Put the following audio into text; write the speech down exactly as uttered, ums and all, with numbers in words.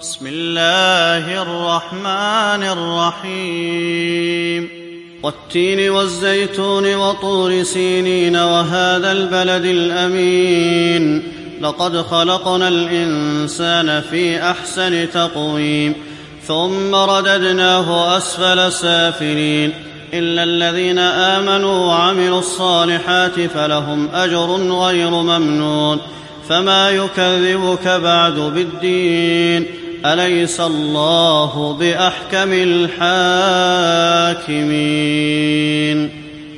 بسم الله الرحمن الرحيم والتين والزيتون وطور سينين وهذا البلد الأمين لقد خلقنا الإنسان في أحسن تقويم ثم رددناه أسفل سافلين إلا الذين آمنوا وعملوا الصالحات فلهم أجر غير ممنون فما يكذبك بعد بالدين أليس الله بأحكم الحاكمين